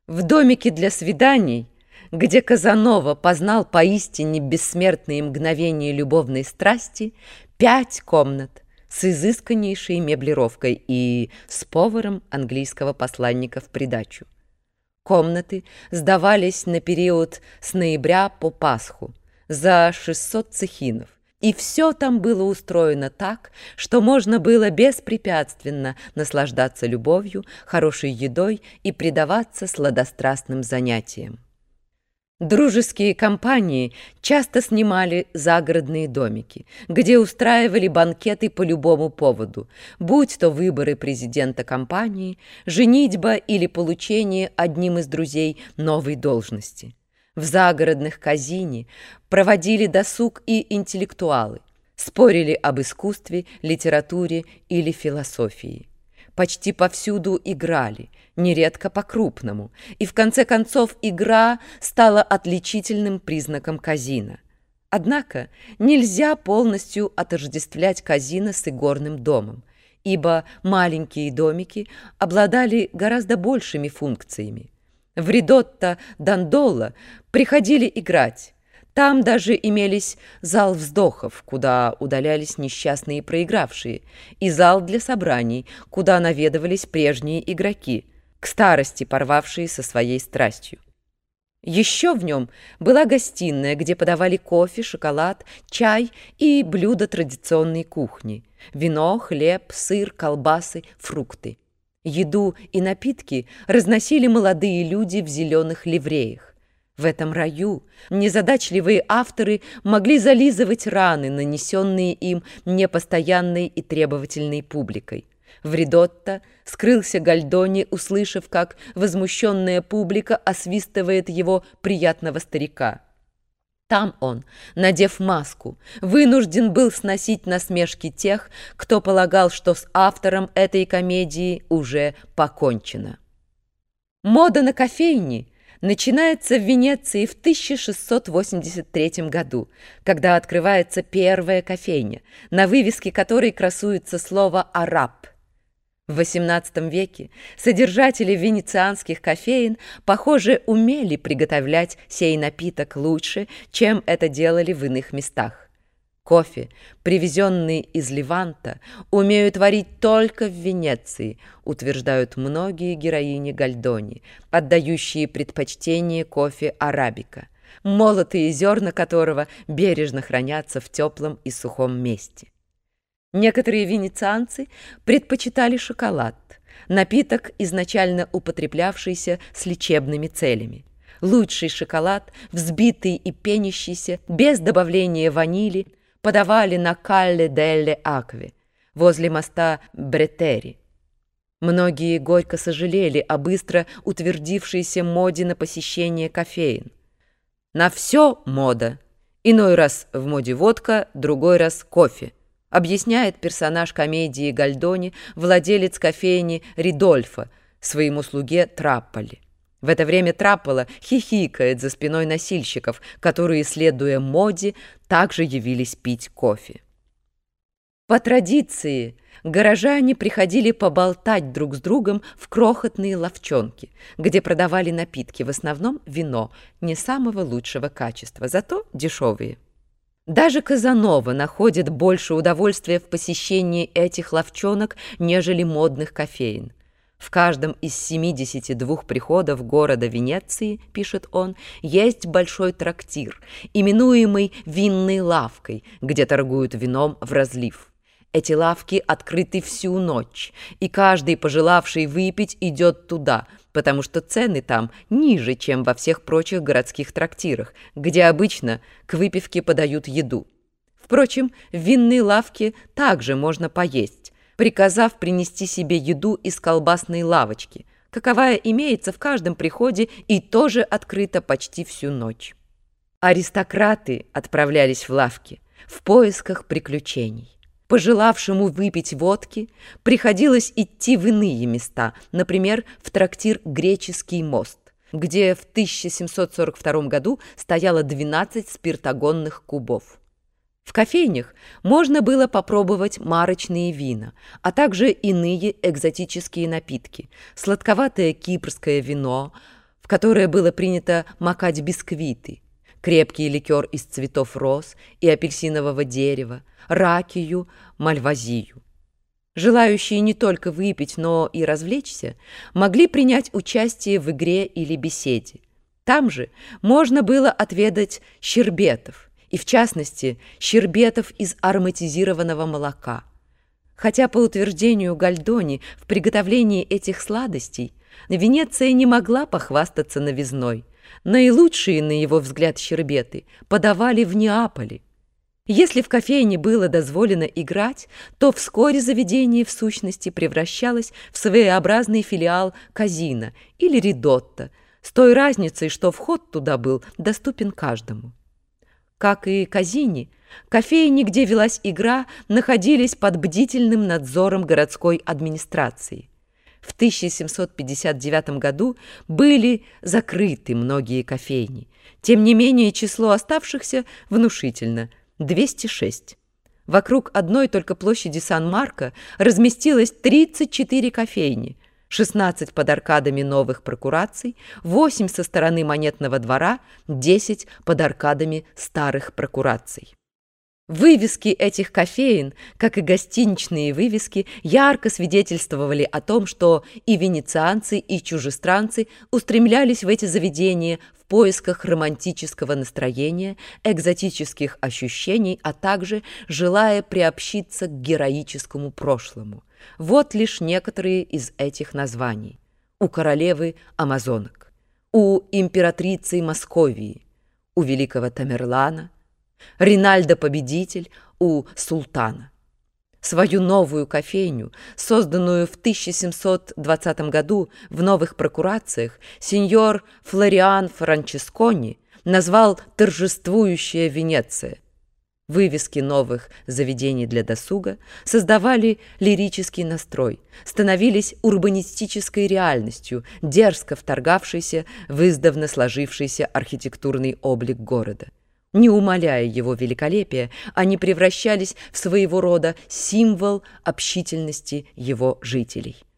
В домике для свиданий, где Казанова познал поистине бессмертные мгновения любовной страсти, 5 комнат с изысканнейшей меблировкой и с поваром английского посланника в придачу. Комнаты сдавались на период с ноября по Пасху за 600 цехинов, и все там было устроено так, что можно было беспрепятственно наслаждаться любовью, хорошей едой и предаваться сладострастным занятиям. Дружеские компании часто снимали загородные домики, где устраивали банкеты по любому поводу, будь то выборы президента компании, женитьба или получение одним из друзей новой должности. В загородных казине проводили досуг и интеллектуалы, спорили об искусстве, литературе или философии. Почти повсюду играли, нередко по-крупному, и в конце концов игра стала отличительным признаком казино. Однако нельзя полностью отождествлять казино с игорным домом, ибо маленькие домики обладали гораздо большими функциями. В Ридотто Дандоло приходили играть. Там даже имелись зал вздохов, куда удалялись несчастные проигравшие, и зал для собраний, куда наведывались прежние игроки, к старости порвавшие со своей страстью. Еще в нем была гостиная, где подавали кофе, шоколад, чай и блюда традиционной кухни: вино, хлеб, сыр, колбасы, фрукты. Еду и напитки разносили молодые люди в зеленых ливреях. В этом раю незадачливые авторы могли зализывать раны, нанесенные им непостоянной и требовательной публикой. В Ридотто скрылся Гальдони, услышав, как возмущенная публика освистывает его приятного старика. Там он, надев маску, вынужден был сносить насмешки тех, кто полагал, что с автором этой комедии уже покончено. Мода на кофейни начинается в Венеции в 1683 году, когда открывается первая кофейня, на вывеске которой красуется слово «араб». В XVIII веке содержатели венецианских кофеен, похоже, умели приготовлять сей напиток лучше, чем это делали в иных местах. Кофе, привезенный из Леванта, умеют варить только в Венеции, утверждают многие героини Гальдони, отдающие предпочтение кофе арабика, молотые зерна которого бережно хранятся в теплом и сухом месте. Некоторые венецианцы предпочитали шоколад, напиток, изначально употреблявшийся с лечебными целями. Лучший шоколад, взбитый и пенящийся, без добавления ванили, подавали на Калле-делле-Акве, возле моста Бретери. Многие горько сожалели о быстро утвердившейся моде на посещение кофеен. На все мода. Иной раз в моде водка, другой раз кофе, объясняет персонаж комедии Гальдони, владелец кофейни Ридольфо, своему слуге Трапполи. В это время Траппола хихикает за спиной носильщиков, которые, следуя моде, также явились пить кофе. По традиции горожане приходили поболтать друг с другом в крохотные лавчонки, где продавали напитки, в основном вино, не самого лучшего качества, зато дешевые. Даже Казанова находит больше удовольствия в посещении этих лавчонок, нежели модных кофеен. В каждом из 72 приходов города Венеции, пишет он, есть большой трактир, именуемый винной лавкой, где торгуют вином в разлив. Эти лавки открыты всю ночь, и каждый, пожелавший выпить, идет туда, потому что цены там ниже, чем во всех прочих городских трактирах, где обычно к выпивке подают еду. Впрочем, в винной лавке также можно поесть, приказав принести себе еду из колбасной лавочки, каковая имеется в каждом приходе и тоже открыта почти всю ночь. Аристократы отправлялись в лавки в поисках приключений. Пожелавшему выпить водки приходилось идти в иные места, например, в трактир «Греческий мост», где в 1742 году стояло 12 спиртогонных кубов. В кофейнях можно было попробовать марочные вина, а также иные экзотические напитки: сладковатое кипрское вино, в которое было принято макать бисквиты, крепкий ликер из цветов роз и апельсинового дерева, ракию, мальвазию. Желающие не только выпить, но и развлечься, могли принять участие в игре или беседе. Там же можно было отведать щербетов, и в частности щербетов из ароматизированного молока. Хотя по утверждению Гальдони в приготовлении этих сладостей Венеция не могла похвастаться новизной. Наилучшие, на его взгляд, щербеты подавали в Неаполе. Если в кофейне было дозволено играть, то вскоре заведение в сущности превращалось в своеобразный филиал казино или ридотто, с той разницей, что вход туда был доступен каждому. Как и казине, кофейни, где велась игра, находились под бдительным надзором городской администрации. В 1759 году были закрыты многие кофейни. Тем не менее, число оставшихся внушительно – 206. Вокруг одной только площади Сан-Марко разместилось 34 кофейни, 16 под аркадами новых прокураций, 8 со стороны Монетного двора, 10 под аркадами старых прокураций. Вывески этих кофеен, как и гостиничные вывески, ярко свидетельствовали о том, что и венецианцы, и чужестранцы устремлялись в эти заведения в поисках романтического настроения, экзотических ощущений, а также желая приобщиться к героическому прошлому. Вот лишь некоторые из этих названий. У королевы Амазонок, у императрицы Московии, у великого Тамерлана, Ринальдо Победитель у султана. Свою новую кофейню, созданную в 1720 году в новых прокурациях, сеньор Флориан Франческони назвал «Торжествующая Венеция». Вывески новых заведений для досуга создавали лирический настрой, становились урбанистической реальностью, дерзко вторгавшейся в издавна сложившийся архитектурный облик города. Не умаляя его великолепия, они превращались в своего рода символ общительности его жителей.